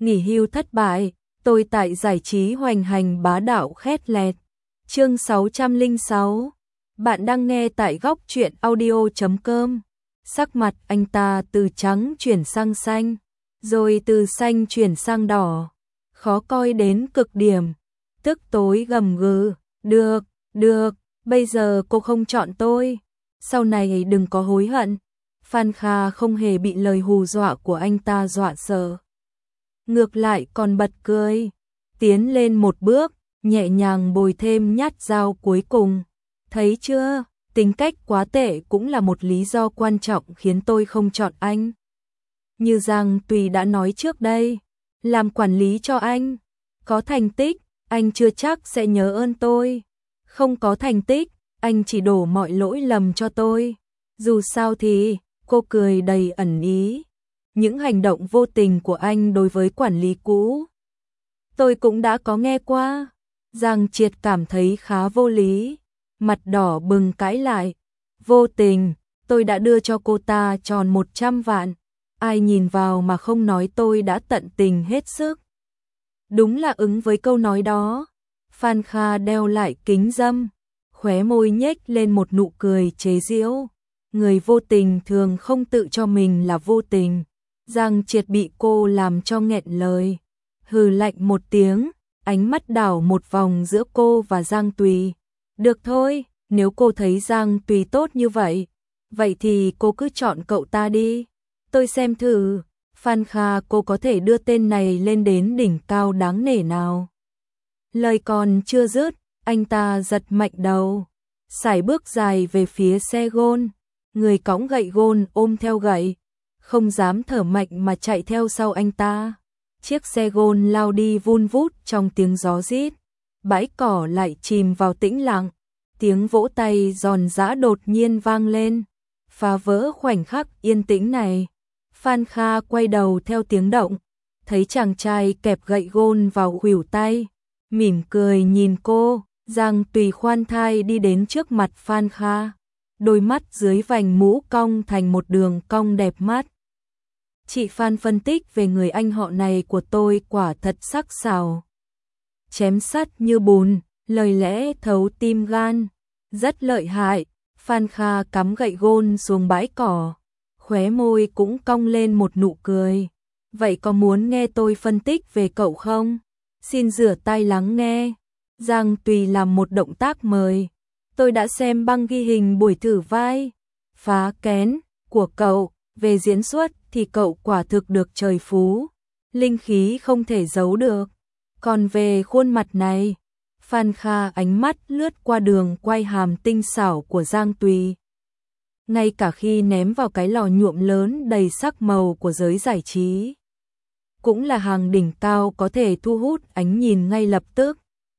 nghỉ hưu thất bại, tôi tại giải trí hoành hành bá đạo khét lẹt. Chương 606. Bạn đang nghe tại góc truyện audio.com. Sắc mặt anh ta từ trắng chuyển sang xanh, rồi từ xanh chuyển sang đỏ, khó coi đến cực điểm. Tức tối gầm gừ, được, bây giờ cô không chọn tôi, sau này đừng có hối hận. Phan Kha không hề bị lời hù dọa của anh ta dọa sợ. Ngược lại còn bật cười, tiến lên một bước, nhẹ nhàng bồi thêm nhát dao cuối cùng. Thấy chưa, tính cách quá tệ cũng là một lý do quan trọng khiến tôi không chọn anh. Như Giang Tùy đã nói trước đây, làm quản lý cho anh, có thành tích, anh chưa chắc sẽ nhớ ơn tôi. Không có thành tích, anh chỉ đổ mọi lỗi lầm cho tôi. Dù sao thì, cô cười đầy ẩn ý. Những hành động vô tình của anh đối với quản lý cũ, tôi cũng đã có nghe qua. Giang Triệt cảm thấy khá vô lý, mặt đỏ bừng cãi lại. Vô tình, tôi đã đưa cho cô ta tròn 100 vạn. Ai nhìn vào mà không nói tôi đã tận tình hết sức. Đúng là ứng với câu nói đó. Phan Kha đeo lại kính râm, khóe môi nhếch lên một nụ cười chế giễu. Người vô tình thường không tự cho mình là vô tình. Giang Triệt bị cô làm cho nghẹn lời, hừ lạnh một tiếng, ánh mắt đảo một vòng giữa cô và Giang Tùy. Được thôi, nếu cô thấy Giang Tùy tốt như vậy, vậy thì cô cứ chọn cậu ta đi. Tôi xem thử, Phan Kha cô có thể đưa tên này lên đến đỉnh cao đáng nể nào. Lời còn chưa dứt, anh ta giật mạnh đầu, sải bước dài về phía xe gôn. Người cõng gậy gôn ôm theo gậy, không dám thở mạnh mà chạy theo sau anh ta. Chiếc xe gôn lao đi vun vút trong tiếng gió rít, bãi cỏ lại chìm vào tĩnh lặng. Tiếng vỗ tay giòn giã đột nhiên vang lên, phá vỡ khoảnh khắc yên tĩnh này. Phan Kha quay đầu theo tiếng động, thấy chàng trai kẹp gậy gôn vào khuỷu tay, mỉm cười nhìn cô. Giang Tùy khoan thai đi đến trước mặt Phan Kha, đôi mắt dưới vành mũ cong thành một đường cong đẹp mắt. Chị Phan phân tích về người anh họ này của tôi quả thật sắc sảo, chém sắt như bùn, lời lẽ thấu tim gan, rất lợi hại. Phan Kha cắm gậy gôn xuống bãi cỏ, khóe môi cũng cong lên một nụ cười. Vậy có muốn nghe tôi phân tích về cậu không? Xin rửa tai lắng nghe. Giang Tùy làm một động tác mời. Tôi đã xem băng ghi hình buổi thử vai Phá Kén của cậu, về diễn xuất thì cậu quả thực được trời phú, linh khí không thể giấu được. Còn về khuôn mặt này, Phan Kha ánh mắt lướt qua đường quay hàm tinh xảo của Giang Tùy. Ngay cả khi ném vào cái lò nhuộm lớn đầy sắc màu của giới giải trí, cũng là hàng đỉnh cao có thể thu hút ánh nhìn ngay lập tức.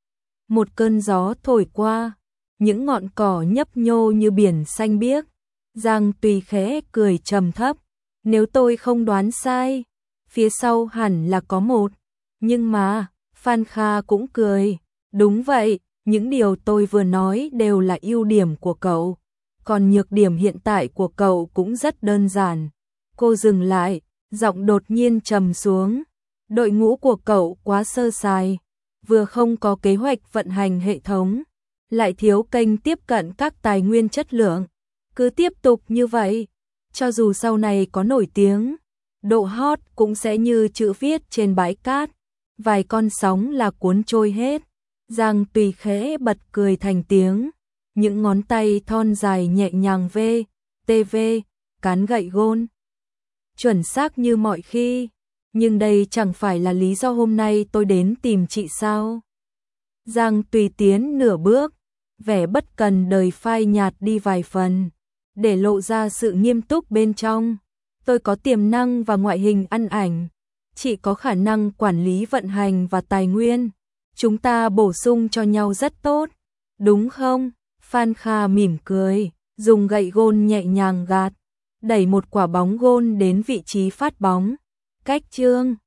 Một cơn gió thổi qua, những ngọn cỏ nhấp nhô như biển xanh biếc. Giang Tùy khẽ cười trầm thấp. Nếu tôi không đoán sai, phía sau hẳn là có một. Nhưng mà, Phan Kha cũng cười. Đúng vậy, những điều tôi vừa nói đều là ưu điểm của cậu. Còn nhược điểm hiện tại của cậu cũng rất đơn giản. Cô dừng lại, giọng đột nhiên trầm xuống. Đội ngũ của cậu quá sơ sài, vừa không có kế hoạch vận hành hệ thống, lại thiếu kênh tiếp cận các tài nguyên chất lượng. Cứ tiếp tục như vậy, cho dù sau này có nổi tiếng, độ hot cũng sẽ như chữ viết trên bãi cát, vài con sóng là cuốn trôi hết. Giang Tùy khẽ bật cười thành tiếng, những ngón tay thon dài nhẹ nhàng cán gậy gôn, chuẩn xác như mọi khi. Nhưng đây chẳng phải là lý do hôm nay tôi đến tìm chị sao? Giang Tùy tiến nửa bước, vẻ bất cần đời phai nhạt đi vài phần, để lộ ra sự nghiêm túc bên trong. Tôi có tiềm năng và ngoại hình ăn ảnh, chị có khả năng quản lý vận hành và tài nguyên. Chúng ta bổ sung cho nhau rất tốt, đúng không? Phan Kha mỉm cười, dùng gậy gôn nhẹ nhàng gạt, đẩy một quả bóng gôn đến vị trí phát bóng. Cách chương